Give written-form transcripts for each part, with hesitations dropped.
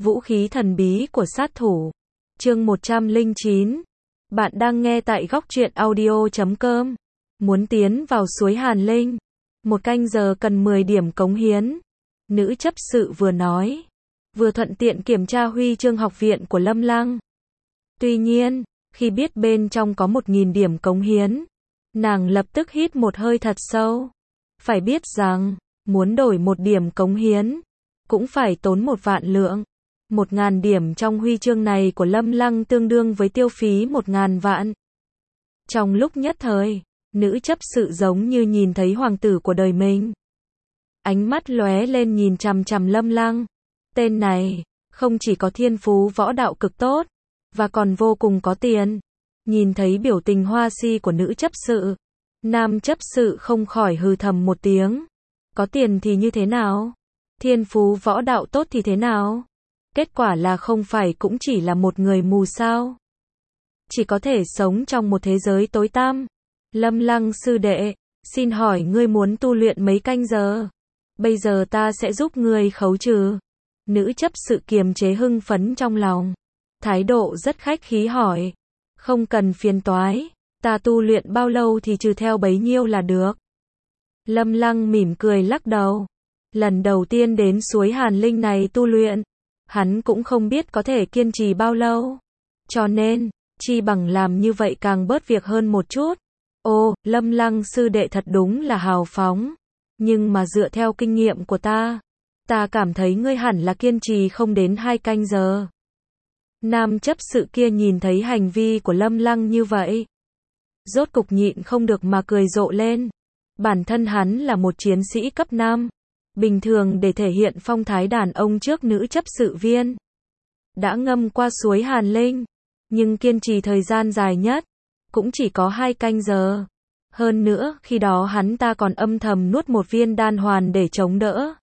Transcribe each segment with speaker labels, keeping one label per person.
Speaker 1: Vũ khí thần bí của sát thủ. Chương 109. Bạn đang nghe tại góc truyện audio.com. Muốn tiến vào suối Hàn Linh, 1 canh giờ cần 10 điểm cống hiến. Nữ chấp sự vừa nói, vừa thuận tiện kiểm tra huy chương học viện của Lâm Lăng. Tuy nhiên, khi biết bên trong có 1000 điểm cống hiến, nàng lập tức hít một hơi thật sâu. Phải biết rằng, muốn đổi 1 điểm cống hiến, cũng phải tốn 1 vạn lượng. 1000 điểm trong huy chương này của Lâm Lăng tương đương với tiêu phí 1000 vạn. Trong lúc nhất thời, nữ chấp sự giống như nhìn thấy hoàng tử của đời mình. Ánh mắt lóe lên nhìn chằm chằm Lâm Lăng. Tên này, không chỉ có thiên phú võ đạo cực tốt, và còn vô cùng có tiền. Nhìn thấy biểu tình hoa si của nữ chấp sự, nam chấp sự không khỏi hừ thầm một tiếng. Có tiền thì như thế nào? Thiên phú võ đạo tốt thì thế nào? Kết quả là không phải cũng chỉ là một người mù sao? Chỉ có thể sống trong một thế giới tối tăm. Lâm Lăng sư đệ, xin hỏi ngươi muốn tu luyện mấy canh giờ? Bây giờ ta sẽ giúp ngươi khấu trừ. Nữ chấp sự kiềm chế hưng phấn trong lòng. Thái độ rất khách khí hỏi. Không cần phiền toái, ta tu luyện bao lâu thì trừ theo bấy nhiêu là được. Lâm Lăng mỉm cười lắc đầu. Lần đầu tiên đến suối Hàn Linh này tu luyện, hắn cũng không biết có thể kiên trì bao lâu. Cho nên, chi bằng làm như vậy càng bớt việc hơn một chút. Ồ, Lâm Lăng sư đệ thật đúng là hào phóng. Nhưng mà dựa theo kinh nghiệm của ta cảm thấy ngươi hẳn là kiên trì không đến 2 canh giờ. Nam chấp sự kia nhìn thấy hành vi của Lâm Lăng như vậy, rốt cục nhịn không được mà cười rộ lên. Bản thân hắn là một chiến sĩ cấp 5. Bình thường để thể hiện phong thái đàn ông trước nữ chấp sự viên, đã ngâm qua suối Hàn Linh, nhưng kiên trì thời gian dài nhất cũng chỉ có 2 canh giờ. Hơn nữa, khi đó hắn ta còn âm thầm nuốt 1 viên đan hoàn để chống đỡ.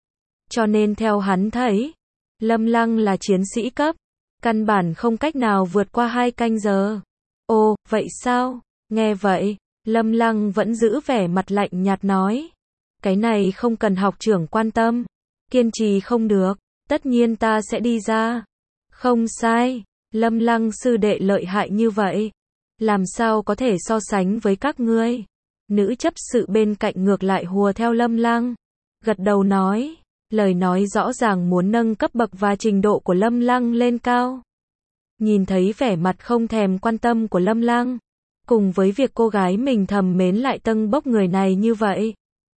Speaker 1: Cho nên theo hắn thấy, Lâm Lăng là chiến sĩ cấp, căn bản không cách nào vượt qua 2 canh giờ. Ồ, vậy sao? Nghe vậy, Lâm Lăng vẫn giữ vẻ mặt lạnh nhạt nói. Cái này không cần học trưởng quan tâm. Kiên trì không được, tất nhiên ta sẽ đi ra. Không sai, Lâm Lăng sư đệ lợi hại như vậy, làm sao có thể so sánh với các ngươi. Nữ chấp sự bên cạnh ngược lại hùa theo Lâm Lăng, gật đầu nói, lời nói rõ ràng muốn nâng cấp bậc và trình độ của Lâm Lăng lên cao. Nhìn thấy vẻ mặt không thèm quan tâm của Lâm Lăng, cùng với việc cô gái mình thầm mến lại tâng bốc người này như vậy,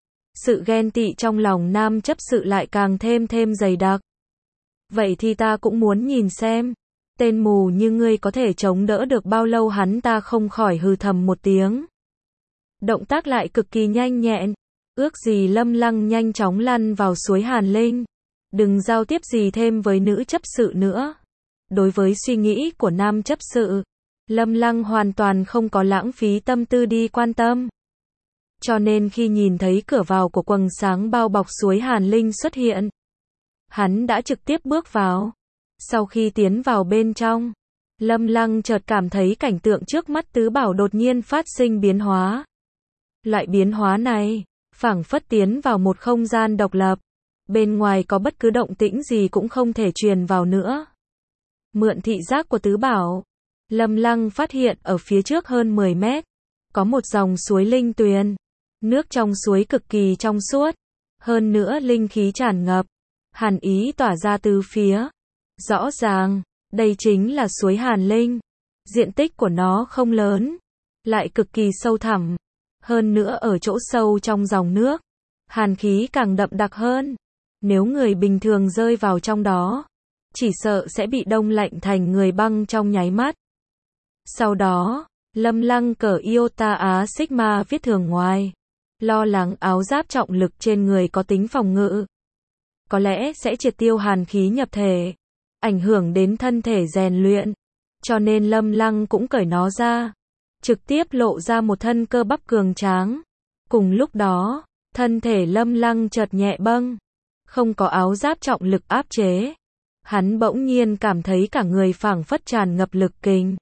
Speaker 1: sự ghen tị trong lòng nam chấp sự lại càng thêm dày đặc. Vậy thì ta cũng muốn nhìn xem, tên mù như ngươi có thể chống đỡ được bao lâu. Hắn ta không khỏi hừ thầm một tiếng. Động tác lại cực kỳ nhanh nhẹn, ước gì Lâm Lăng nhanh chóng lăn vào suối Hàn Linh, đừng giao tiếp gì thêm với nữ chấp sự nữa. Đối với suy nghĩ của nam chấp sự, Lâm Lăng hoàn toàn không có lãng phí tâm tư đi quan tâm. Cho nên khi nhìn thấy cửa vào của quầng sáng bao bọc suối Hàn Linh xuất hiện, hắn đã trực tiếp bước vào. Sau khi tiến vào bên trong, Lâm Lăng chợt cảm thấy cảnh tượng trước mắt tứ bảo đột nhiên phát sinh biến hóa. Loại biến hóa này, phảng phất tiến vào một không gian độc lập. Bên ngoài có bất cứ động tĩnh gì cũng không thể truyền vào nữa. Mượn thị giác của tứ bảo, Lâm Lăng phát hiện ở phía trước hơn 10 mét, có một dòng suối linh tuyền. Nước trong suối cực kỳ trong suốt, hơn nữa linh khí tràn ngập, hàn ý tỏa ra từ phía. Rõ ràng, đây chính là suối Hàn Linh. Diện tích của nó không lớn, lại cực kỳ sâu thẳm. Hơn nữa ở chỗ sâu trong dòng nước, hàn khí càng đậm đặc hơn. Nếu người bình thường rơi vào trong đó, chỉ sợ sẽ bị đông lạnh thành người băng trong nháy mắt. Sau đó, Lâm Lăng cởi Iota Á Sigma viết thường ngoài. Lo lắng áo giáp trọng lực trên người có tính phòng ngự, có lẽ sẽ triệt tiêu hàn khí nhập thể, ảnh hưởng đến thân thể rèn luyện. Cho nên Lâm Lăng cũng cởi nó ra, trực tiếp lộ ra một thân cơ bắp cường tráng. Cùng lúc đó, thân thể Lâm Lăng chợt nhẹ bâng, không có áo giáp trọng lực áp chế. Hắn bỗng nhiên cảm thấy cả người phảng phất tràn ngập lực kình.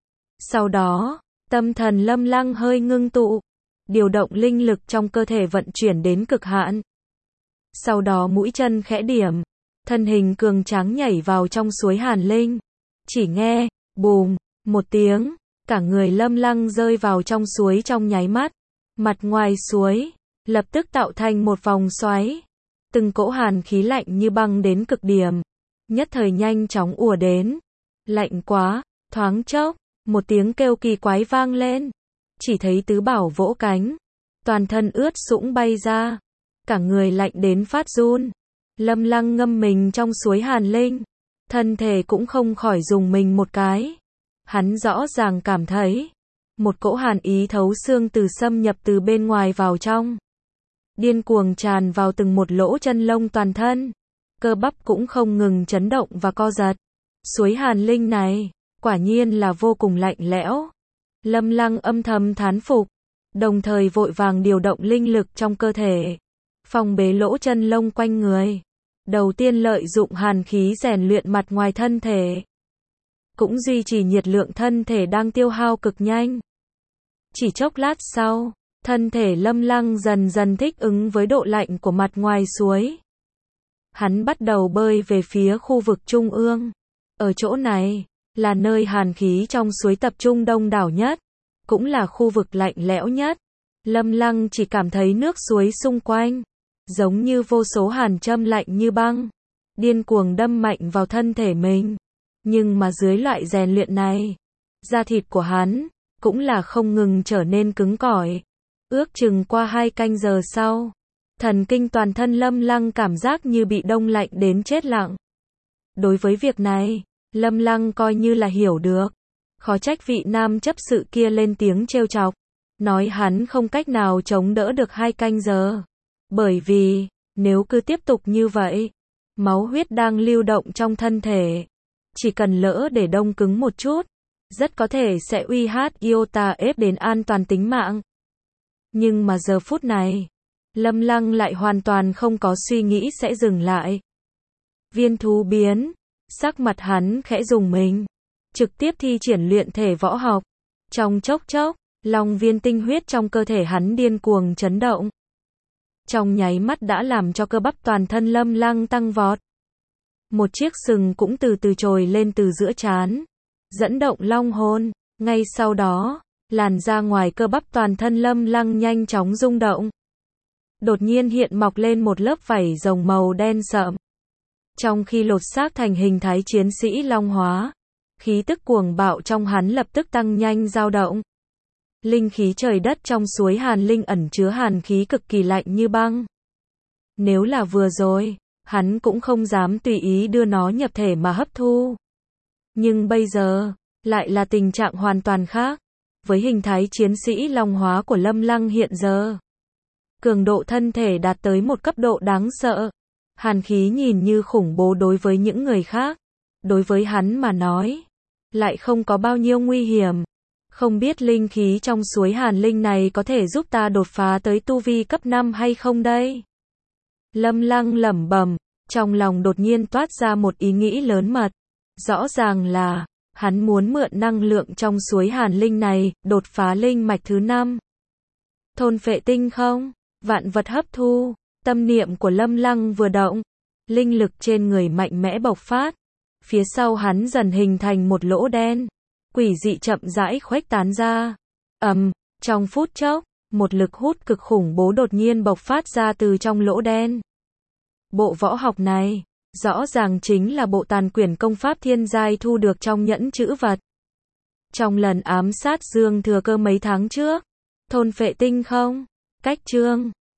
Speaker 1: Sau đó, tâm thần Lâm Lăng hơi ngưng tụ, điều động linh lực trong cơ thể vận chuyển đến cực hạn. Sau đó mũi chân khẽ điểm, thân hình cường tráng nhảy vào trong suối hàn linh. Chỉ nghe, bùm, một tiếng, cả người Lâm Lăng rơi vào trong suối trong nháy mắt. Mặt ngoài suối, lập tức tạo thành một vòng xoáy. Từng cỗ hàn khí lạnh như băng đến cực điểm. Nhất thời nhanh chóng ùa đến. Lạnh quá, thoáng chốc, một tiếng kêu kỳ quái vang lên. Chỉ thấy Tứ Bảo vỗ cánh. Toàn thân ướt sũng bay ra. Cả người lạnh đến phát run. Lâm Lăng ngâm mình trong suối hàn linh. Thân thể cũng không khỏi rùng mình một cái. Hắn rõ ràng cảm thấy một cỗ hàn ý thấu xương từ xâm nhập từ bên ngoài vào trong. Điên cuồng tràn vào từng một lỗ chân lông toàn thân. Cơ bắp cũng không ngừng chấn động và co giật. Suối hàn linh này, quả nhiên là vô cùng lạnh lẽo. Lâm Lăng âm thầm thán phục, đồng thời vội vàng điều động linh lực trong cơ thể, phong bế lỗ chân lông quanh người. Đầu tiên lợi dụng hàn khí rèn luyện mặt ngoài thân thể, cũng duy trì nhiệt lượng thân thể đang tiêu hao cực nhanh. Chỉ chốc lát sau, thân thể Lâm Lăng dần dần thích ứng với độ lạnh của mặt ngoài suối. Hắn bắt đầu bơi về phía khu vực trung ương. Ở chỗ này, là nơi hàn khí trong suối tập trung đông đảo nhất, cũng là khu vực lạnh lẽo nhất. Lâm Lăng chỉ cảm thấy nước suối xung quanh, giống như vô số hàn châm lạnh như băng, điên cuồng đâm mạnh vào thân thể mình. Nhưng mà dưới loại rèn luyện này, da thịt của hắn, cũng là không ngừng trở nên cứng cỏi. Ước chừng qua 2 canh giờ sau, thần kinh toàn thân Lâm Lăng cảm giác như bị đông lạnh đến chết lặng. Đối với việc này, Lâm Lăng coi như là hiểu được. Khó trách vị nam chấp sự kia lên tiếng trêu chọc, nói hắn không cách nào chống đỡ được 2 canh giờ. Bởi vì, nếu cứ tiếp tục như vậy, máu huyết đang lưu động trong thân thể, chỉ cần lỡ để đông cứng một chút, rất có thể sẽ uy hát iota ép đến an toàn tính mạng. Nhưng mà giờ phút này, Lâm Lăng lại hoàn toàn không có suy nghĩ sẽ dừng lại. Viên thú biến, sắc mặt hắn khẽ rùng mình, trực tiếp thi triển luyện thể võ học. Trong chốc chốc, long viên tinh huyết trong cơ thể hắn điên cuồng chấn động. Trong nháy mắt đã làm cho cơ bắp toàn thân Lâm Lăng tăng vọt. Một chiếc sừng cũng từ từ trồi lên từ giữa trán, dẫn động long hồn. Ngay sau đó, làn da ngoài cơ bắp toàn thân Lâm Lăng nhanh chóng rung động. Đột nhiên hiện mọc lên một lớp vảy rồng màu đen sậm. Trong khi lột xác thành hình thái chiến sĩ long hóa, khí tức cuồng bạo trong hắn lập tức tăng nhanh dao động. Linh khí trời đất trong suối hàn linh ẩn chứa hàn khí cực kỳ lạnh như băng. Nếu là vừa rồi, hắn cũng không dám tùy ý đưa nó nhập thể mà hấp thu. Nhưng bây giờ, lại là tình trạng hoàn toàn khác. Với hình thái chiến sĩ long hóa của Lâm Lăng hiện giờ, cường độ thân thể đạt tới một cấp độ đáng sợ. Hàn khí nhìn như khủng bố đối với những người khác, đối với hắn mà nói, lại không có bao nhiêu nguy hiểm. Không biết linh khí trong suối hàn linh này có thể giúp ta đột phá tới tu vi cấp 5 hay không đây? Lâm Lăng lẩm bẩm, trong lòng đột nhiên toát ra một ý nghĩ lớn mật. Rõ ràng là, hắn muốn mượn năng lượng trong suối hàn linh này, đột phá linh mạch thứ 5. Thôn phệ tinh không? Vạn vật hấp thu. Tâm niệm của Lâm Lăng vừa động, linh lực trên người mạnh mẽ bộc phát. Phía sau hắn dần hình thành một lỗ đen, quỷ dị chậm rãi khuếch tán ra. Trong phút chốc, một lực hút cực khủng bố đột nhiên bộc phát ra từ trong lỗ đen. Bộ võ học này, rõ ràng chính là bộ tàn quyển công pháp thiên giai thu được trong nhẫn chữ vật. Trong lần ám sát Dương Thừa Cơ mấy tháng trước, thôn phệ tinh không, cách chương